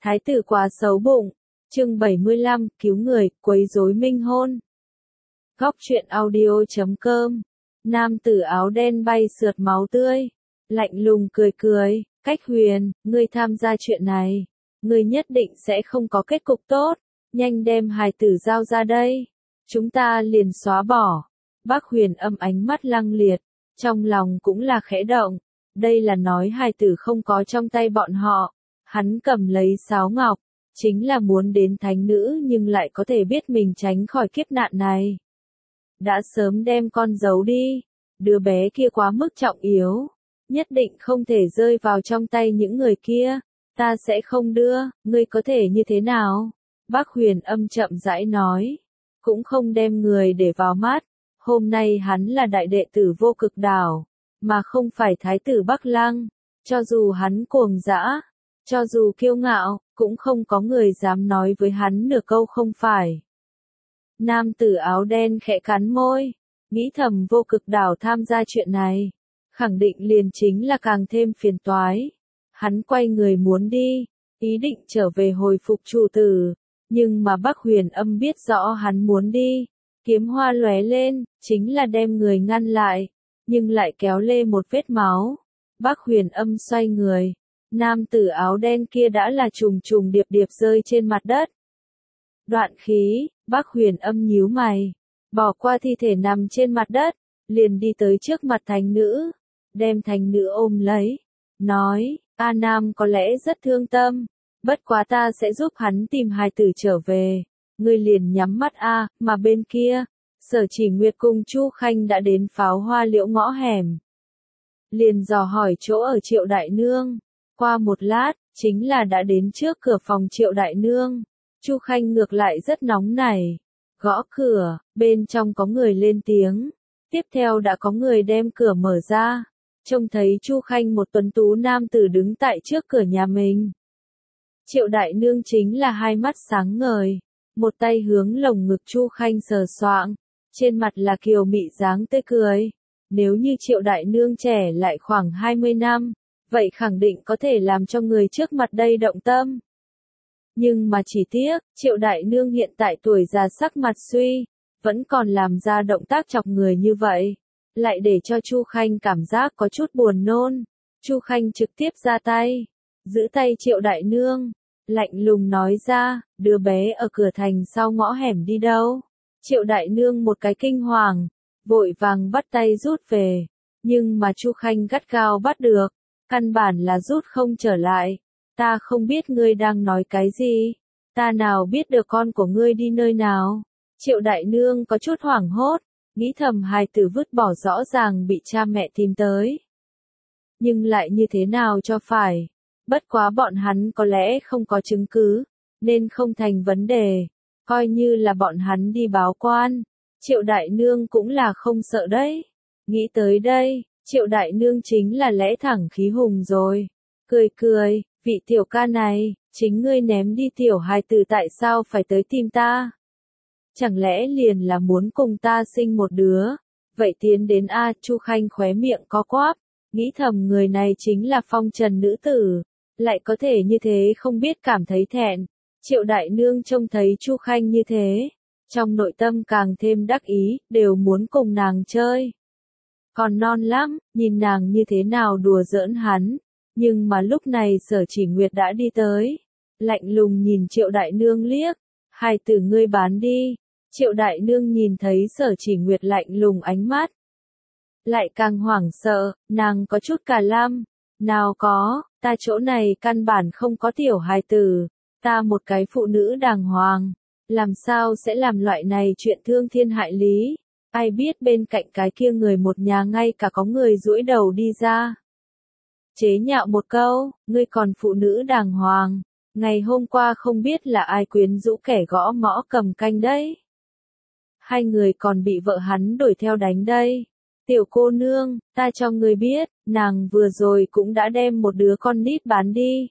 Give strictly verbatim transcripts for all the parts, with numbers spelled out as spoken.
Thái tử quá xấu bụng. Chương bảy mươi lăm, cứu người, quấy rối minh hôn. Góc truyện audio chấm com. Nam tử áo đen bay sượt máu tươi. Lạnh lùng cười cười, Cách Huyền, ngươi tham gia chuyện này. Ngươi nhất định sẽ không có kết cục tốt. Nhanh đem hài tử giao ra đây. Chúng ta liền xóa bỏ. Bác Huyền Âm ánh mắt lăng liệt. Trong lòng cũng là khẽ động. Đây là nói hài tử không có trong tay bọn họ. Hắn cầm lấy sáo ngọc. Chính là muốn đến thánh nữ nhưng lại có thể biết mình tránh khỏi kiếp nạn này. Đã sớm đem con giấu đi. Đứa bé kia quá mức trọng yếu. Nhất định không thể rơi vào trong tay những người kia. Ta sẽ không đưa, ngươi có thể như thế nào? Bác Huyền Âm chậm rãi nói. Cũng không đem người để vào mắt. Hôm nay hắn là đại đệ tử Vô Cực Đảo. Mà không phải thái tử Bắc Lăng. Cho dù hắn cuồng dã. Cho dù kiêu ngạo, cũng không có người dám nói với hắn nửa câu không phải. Nam tử áo đen khẽ cắn môi, nghĩ thầm Vô Cực Đảo tham gia chuyện này, khẳng định liền chính là càng thêm phiền toái. Hắn quay người muốn đi, ý định trở về hồi phục chủ tử, nhưng mà Bác Huyền Âm biết rõ hắn muốn đi, kiếm hoa lóe lên, chính là đem người ngăn lại, nhưng lại kéo lê một vết máu. Bác Huyền Âm xoay người. Nam tử áo đen kia đã là trùng trùng điệp điệp rơi trên mặt đất. Đoạn khí, Bác Huyền Âm nhíu mày, bỏ qua thi thể nằm trên mặt đất, liền đi tới trước mặt thánh nữ, đem thánh nữ ôm lấy, nói, A Nam có lẽ rất thương tâm, bất quá ta sẽ giúp hắn tìm hài tử trở về, ngươi liền nhắm mắt a, mà bên kia, Sở Chỉ Nguyệt cùng Chu Khanh đã đến Pháo Hoa Liễu ngõ hẻm. Liền dò hỏi chỗ ở Triệu Đại Nương. Qua một lát, chính là đã đến trước cửa phòng Triệu Đại Nương. Chu Khanh ngược lại rất nóng nảy. Gõ cửa, bên trong có người lên tiếng. Tiếp theo đã có người đem cửa mở ra. Trông thấy Chu Khanh một tuấn tú nam tử đứng tại trước cửa nhà mình. Triệu Đại Nương chính là hai mắt sáng ngời. Một tay hướng lồng ngực Chu Khanh sờ soạng. Trên mặt là kiều mị dáng tươi cười. Nếu như Triệu Đại Nương trẻ lại khoảng hai mươi năm. Vậy khẳng định có thể làm cho người trước mặt đây động tâm. Nhưng mà chỉ tiếc, Triệu Đại Nương hiện tại tuổi già sắc mặt suy, vẫn còn làm ra động tác chọc người như vậy. Lại để cho Chu Khanh cảm giác có chút buồn nôn. Chu Khanh trực tiếp ra tay, giữ tay Triệu Đại Nương, lạnh lùng nói ra, đứa bé ở cửa thành sau ngõ hẻm đi đâu. Triệu Đại Nương một cái kinh hoàng, vội vàng bắt tay rút về, nhưng mà Chu Khanh gắt gao bắt được. Căn bản là rút không trở lại. Ta không biết ngươi đang nói cái gì. Ta nào biết được con của ngươi đi nơi nào. Triệu Đại Nương có chút hoảng hốt. Nghĩ thầm hài tử vứt bỏ rõ ràng bị cha mẹ tìm tới. Nhưng lại như thế nào cho phải. Bất quá bọn hắn có lẽ không có chứng cứ. Nên không thành vấn đề. Coi như là bọn hắn đi báo quan. Triệu Đại Nương cũng là không sợ đấy. Nghĩ tới đây. Triệu Đại Nương chính là lẽ thẳng khí hùng rồi. Cười cười, vị tiểu ca này, chính ngươi ném đi tiểu hài tử tại sao phải tới tìm ta? Chẳng lẽ liền là muốn cùng ta sinh một đứa? Vậy tiến đến A, Chu Khanh khóe miệng có quáp, nghĩ thầm người này chính là phong trần nữ tử, lại có thể như thế không biết cảm thấy thẹn. Triệu Đại Nương trông thấy Chu Khanh như thế, trong nội tâm càng thêm đắc ý, đều muốn cùng nàng chơi. Còn non lắm, nhìn nàng như thế nào đùa giỡn hắn, nhưng mà lúc này Sở Chỉ Nguyệt đã đi tới, lạnh lùng nhìn Triệu Đại Nương liếc, hài tử ngươi bán đi. Triệu Đại Nương nhìn thấy Sở Chỉ Nguyệt lạnh lùng ánh mắt, lại càng hoảng sợ, nàng có chút cả lăm, nào có, ta chỗ này căn bản không có tiểu hài tử, ta một cái phụ nữ đàng hoàng, làm sao sẽ làm loại này chuyện thương thiên hại lý. Ai biết bên cạnh cái kia người một nhà ngay cả có người duỗi đầu đi ra. Chế nhạo một câu, ngươi còn phụ nữ đàng hoàng. Ngày hôm qua không biết là ai quyến rũ kẻ gõ mõ cầm canh đấy. Hai người còn bị vợ hắn đuổi theo đánh đây. Tiểu cô nương, ta cho ngươi biết, nàng vừa rồi cũng đã đem một đứa con nít bán đi.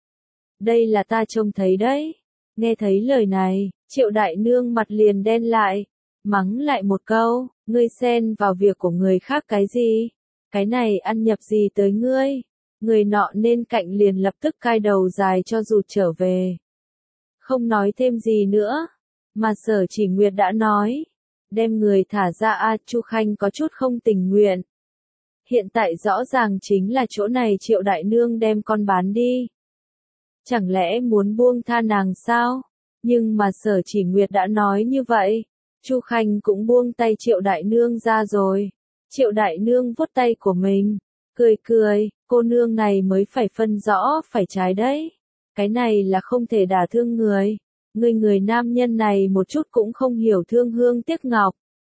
Đây là ta trông thấy đấy. Nghe thấy lời này, Triệu Đại Nương mặt liền đen lại. Mắng lại một câu, ngươi xen vào việc của người khác cái gì? Cái này ăn nhập gì tới ngươi? Người nọ nên cạnh liền lập tức cai đầu dài cho rụt trở về. Không nói thêm gì nữa, mà Sở Chỉ Nguyệt đã nói, đem người thả ra. A Chu Khanh có chút không tình nguyện. Hiện tại rõ ràng chính là chỗ này Triệu đại nương đem con bán đi. Chẳng lẽ muốn buông tha nàng sao? Nhưng mà Sở Chỉ Nguyệt đã nói như vậy, Chu Khanh cũng buông tay Triệu đại nương ra rồi. Triệu đại nương vuốt tay của mình, cười cười, cô nương này mới phải phân rõ phải trái đấy. Cái này là không thể đả thương người. Người người nam nhân này một chút cũng không hiểu thương hương tiếc ngọc.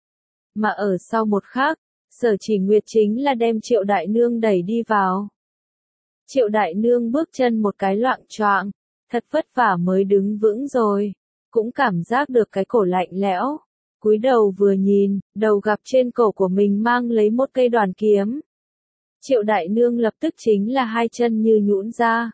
Mà ở sau một khắc, Sở Chỉ Nguyệt chính là đem Triệu đại nương đẩy đi vào. Triệu đại nương bước chân một cái loạng choạng, thật vất vả mới đứng vững rồi, cũng cảm giác được cái cổ lạnh lẽo. Cúi đầu vừa nhìn, đầu gặp trên cổ của mình mang lấy một cây đoàn kiếm. Triệu đại nương lập tức chính là hai chân như nhũn ra.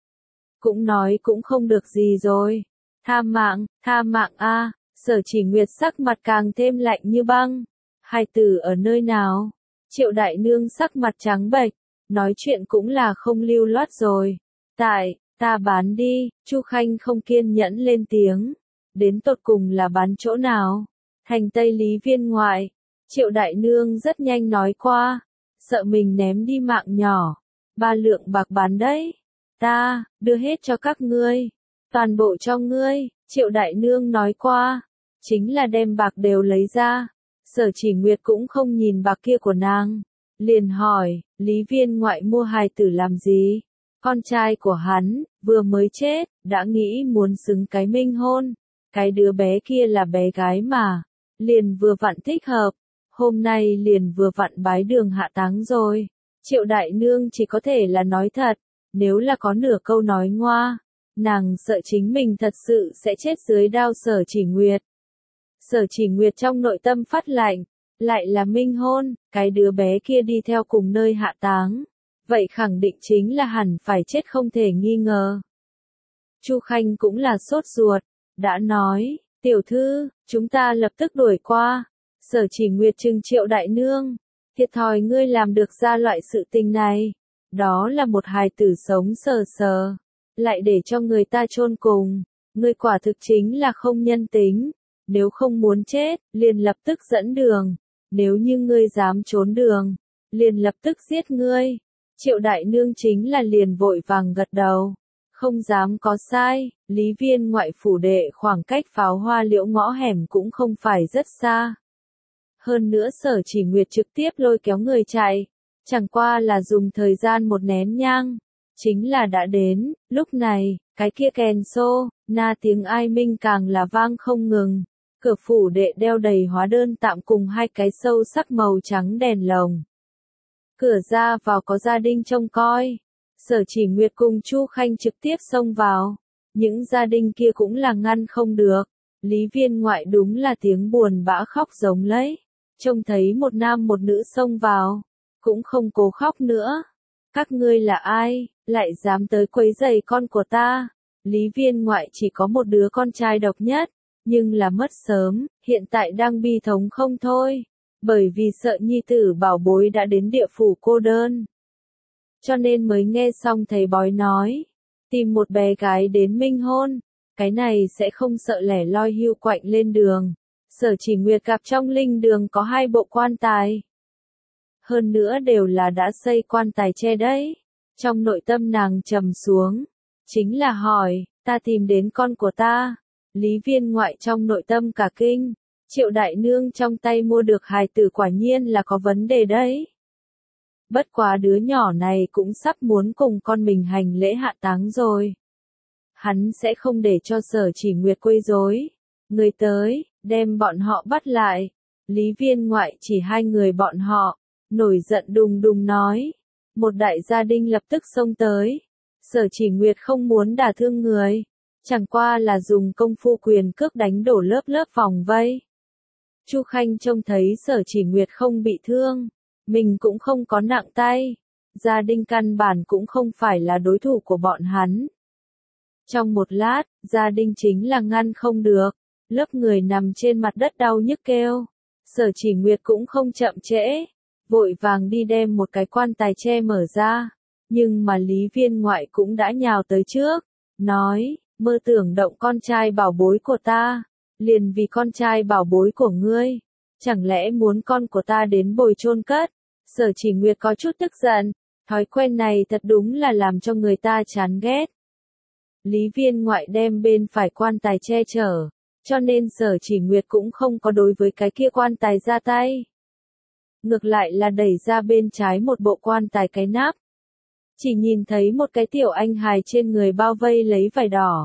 Cũng nói cũng không được gì rồi. Tha mạng, tha mạng a. Sở Chỉ Nguyệt sắc mặt càng thêm lạnh như băng. Hai từ ở nơi nào? Triệu đại nương sắc mặt trắng bệch, nói chuyện cũng là không lưu loát rồi. Tại, ta bán đi. Chu Khanh không kiên nhẫn lên tiếng. Đến tột cùng là bán chỗ nào? Thành Tây Lý Viên ngoại. Triệu đại nương rất nhanh nói qua, sợ mình ném đi mạng nhỏ. Ba lượng bạc bán đấy. Ta, đưa hết cho các ngươi. Toàn bộ cho ngươi. Triệu đại nương nói qua, chính là đem bạc đều lấy ra. Sở Chỉ Nguyệt cũng không nhìn bạc kia của nàng. Liền hỏi, Lý Viên ngoại mua hài tử làm gì? Con trai của hắn, vừa mới chết, đã nghĩ muốn xứng cái minh hôn. Cái đứa bé kia là bé gái mà. Liền vừa vặn thích hợp. Hôm nay liền vừa vặn bái đường hạ táng rồi. Triệu đại nương chỉ có thể là nói thật. Nếu là có nửa câu nói ngoa, nàng sợ chính mình thật sự sẽ chết dưới đao Sở Chỉ Nguyệt. Sở Chỉ Nguyệt trong nội tâm phát lạnh, lại là minh hôn, cái đứa bé kia đi theo cùng nơi hạ táng. Vậy khẳng định chính là hẳn phải chết không thể nghi ngờ. Chu Khanh cũng là sốt ruột, đã nói, tiểu thư, chúng ta lập tức đuổi qua. Sở Chỉ Nguyệt trừng Triệu đại nương, thiệt thòi ngươi làm được ra loại sự tình này. Đó là một hài tử sống sờ sờ, lại để cho người ta chôn cùng. Ngươi quả thực chính là không nhân tính. Nếu không muốn chết, liền lập tức dẫn đường. Nếu như ngươi dám trốn đường, liền lập tức giết ngươi. Triệu đại nương chính là liền vội vàng gật đầu. Không dám có sai, Lý Viên ngoại phủ đệ khoảng cách Pháo Hoa Liễu ngõ hẻm cũng không phải rất xa. Hơn nữa Sở Chỉ Nguyệt trực tiếp lôi kéo người chạy. Chẳng qua là dùng thời gian một nén nhang. Chính là đã đến, lúc này, cái kia kèn xô, na tiếng ai minh càng là vang không ngừng. Cửa phủ đệ đeo đầy hóa đơn tạm cùng hai cái sâu sắc màu trắng đèn lồng. Cửa ra vào có gia đình trông coi. Sở Chỉ Nguyệt cùng Chu Khanh trực tiếp xông vào. Những gia đình kia cũng là ngăn không được. Lý Viên ngoại đúng là tiếng buồn bã khóc giống lấy. Trông thấy một nam một nữ xông vào. Cũng không cố khóc nữa. Các ngươi là ai, lại dám tới quấy rầy con của ta? Lý Viên ngoại chỉ có một đứa con trai độc nhất. Nhưng là mất sớm, hiện tại đang bi thống không thôi. Bởi vì sợ nhi tử bảo bối đã đến địa phủ cô đơn. Cho nên mới nghe xong thầy bói nói. Tìm một bé gái đến minh hôn. Cái này sẽ không sợ lẻ loi hưu quạnh lên đường. Sở Chỉ Nguyệt gặp trong linh đường có hai bộ quan tài. Hơn nữa đều là đã xây quan tài che đấy. Trong nội tâm nàng trầm xuống. Chính là hỏi, ta tìm đến con của ta. Lý Viên ngoại trong nội tâm cả kinh. Triệu đại nương trong tay mua được hài tử quả nhiên là có vấn đề đấy. Bất quá đứa nhỏ này cũng sắp muốn cùng con mình hành lễ hạ táng rồi. Hắn sẽ không để cho Sở Chỉ Nguyệt quấy rối. Người tới, đem bọn họ bắt lại. Lý Viên ngoại chỉ hai người bọn họ. Nổi giận đùng đùng nói. Một đại gia đình lập tức xông tới. Sở Chỉ Nguyệt không muốn đả thương người. Chẳng qua là dùng công phu quyền cước đánh đổ lớp lớp vòng vây. Chu Khanh trông thấy Sở Chỉ Nguyệt không bị thương. Mình cũng không có nặng tay. Gia đình căn bản cũng không phải là đối thủ của bọn hắn. Trong một lát, gia đình chính là ngăn không được. Lớp người nằm trên mặt đất đau nhức kêu. Sở Chỉ Nguyệt cũng không chậm trễ. Vội vàng đi đem một cái quan tài che mở ra. Nhưng mà Lý Viên Ngoại cũng đã nhào tới trước, nói, mơ tưởng động con trai bảo bối của ta, liền vì con trai bảo bối của ngươi, chẳng lẽ muốn con của ta đến bồi chôn cất? Sở Chỉ Nguyệt có chút tức giận, thói quen này thật đúng là làm cho người ta chán ghét. Lý Viên Ngoại đem bên phải quan tài che chở, cho nên Sở Chỉ Nguyệt cũng không có đối với cái kia quan tài ra tay. Ngược lại là đẩy ra bên trái một bộ quan tài cái nắp. Chỉ nhìn thấy một cái tiểu anh hài trên người bao vây lấy vải đỏ.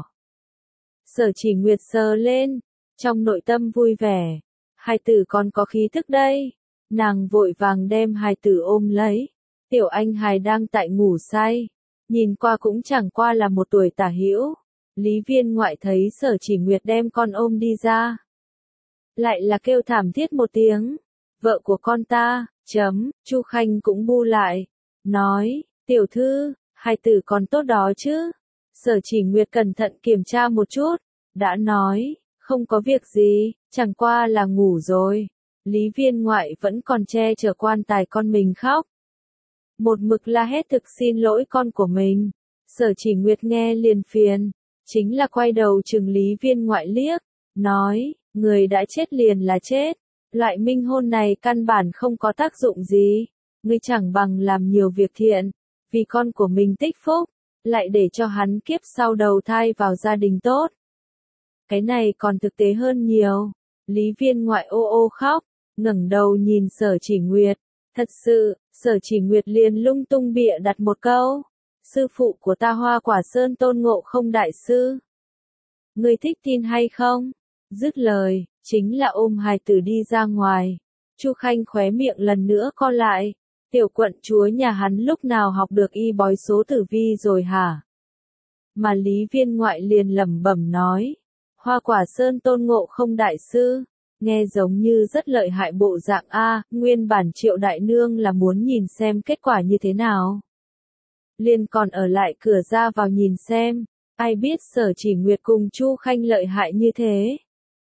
Sở Chỉ Nguyệt sờ lên, trong nội tâm vui vẻ. Hài tử còn có khí thức đây. Nàng vội vàng đem hài tử ôm lấy. Tiểu anh hài đang tại ngủ say. Nhìn qua cũng chẳng qua là một tuổi tả hữu. Lý Viên Ngoại thấy Sở Chỉ Nguyệt đem con ôm đi ra. Lại là kêu thảm thiết một tiếng. Vợ của con ta, chấm, Chu Khanh cũng bu lại. Nói, tiểu thư, hài tử còn tốt đó chứ. Sở Chỉ Nguyệt cẩn thận kiểm tra một chút. Đã nói, không có việc gì, chẳng qua là ngủ rồi. Lý Viên Ngoại vẫn còn che chở quan tài con mình khóc. Một mực la hét thực xin lỗi con của mình. Sở Chỉ Nguyệt nghe liền phiền. Chính là quay đầu chừng Lý Viên Ngoại liếc. Nói, người đã chết liền là chết. Loại minh hôn này căn bản không có tác dụng gì. Ngươi chẳng bằng làm nhiều việc thiện. Vì con của mình tích phúc. Lại để cho hắn kiếp sau đầu thai vào gia đình tốt. Cái này còn thực tế hơn nhiều. Lý Viên Ngoại ô ô khóc. Ngẩng đầu nhìn Sở Chỉ Nguyệt. Thật sự, Sở Chỉ Nguyệt liền lung tung bịa đặt một câu. Sư phụ của ta Hoa Quả Sơn Tôn Ngộ Không đại sư. Ngươi thích tin hay không? Dứt lời, chính là ôm hài tử đi ra ngoài. Chu Khanh khóe miệng lần nữa co lại. Tiểu quận chúa nhà hắn lúc nào học được y bói số tử vi rồi hả? Mà Lý Viên Ngoại liền lẩm bẩm nói. Hoa Quả Sơn Tôn Ngộ Không đại sư. Nghe giống như rất lợi hại bộ dạng A, nguyên bản Triệu đại nương là muốn nhìn xem kết quả như thế nào. Liền còn ở lại cửa ra vào nhìn xem, ai biết Sở Chỉ Nguyệt cùng Chu Khanh lợi hại như thế.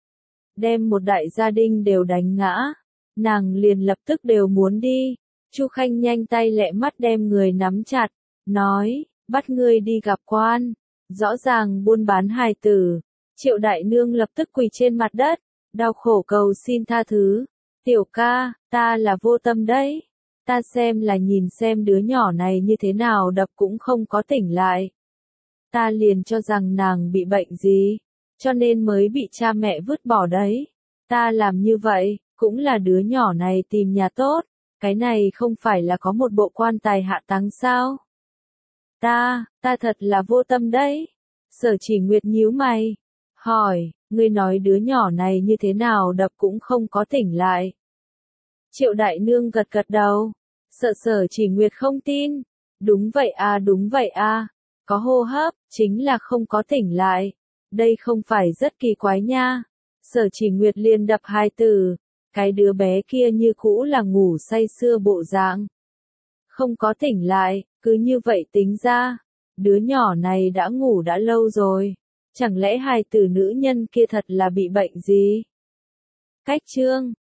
Đem một đại gia đình đều đánh ngã, nàng liền lập tức đều muốn đi. Chu Khanh nhanh tay lẹ mắt đem người nắm chặt, nói, bắt ngươi đi gặp quan, rõ ràng buôn bán hài tử. Triệu đại nương lập tức quỳ trên mặt đất, đau khổ cầu xin tha thứ. Tiểu ca, ta là vô tâm đấy. Ta xem là nhìn xem đứa nhỏ này như thế nào đập cũng không có tỉnh lại. Ta liền cho rằng nàng bị bệnh gì, cho nên mới bị cha mẹ vứt bỏ đấy. Ta làm như vậy, cũng là đứa nhỏ này tìm nhà tốt. Cái này không phải là có một bộ quan tài hạ táng sao? Ta, ta thật là vô tâm đấy. Sở Chỉ Nguyệt nhíu mày, hỏi, ngươi nói đứa nhỏ này như thế nào đập cũng không có tỉnh lại. Triệu đại nương gật gật đầu. Sợ Sở Chỉ Nguyệt không tin. Đúng vậy à đúng vậy à. Có hô hấp, chính là không có tỉnh lại. Đây không phải rất kỳ quái nha. Sở Chỉ Nguyệt liền đập hai từ. Cái đứa bé kia như cũ là ngủ say sưa bộ dạng. Không có tỉnh lại, cứ như vậy tính ra. Đứa nhỏ này đã ngủ đã lâu rồi. Chẳng lẽ hài tử nữ nhân kia thật là bị bệnh gì? Cách chương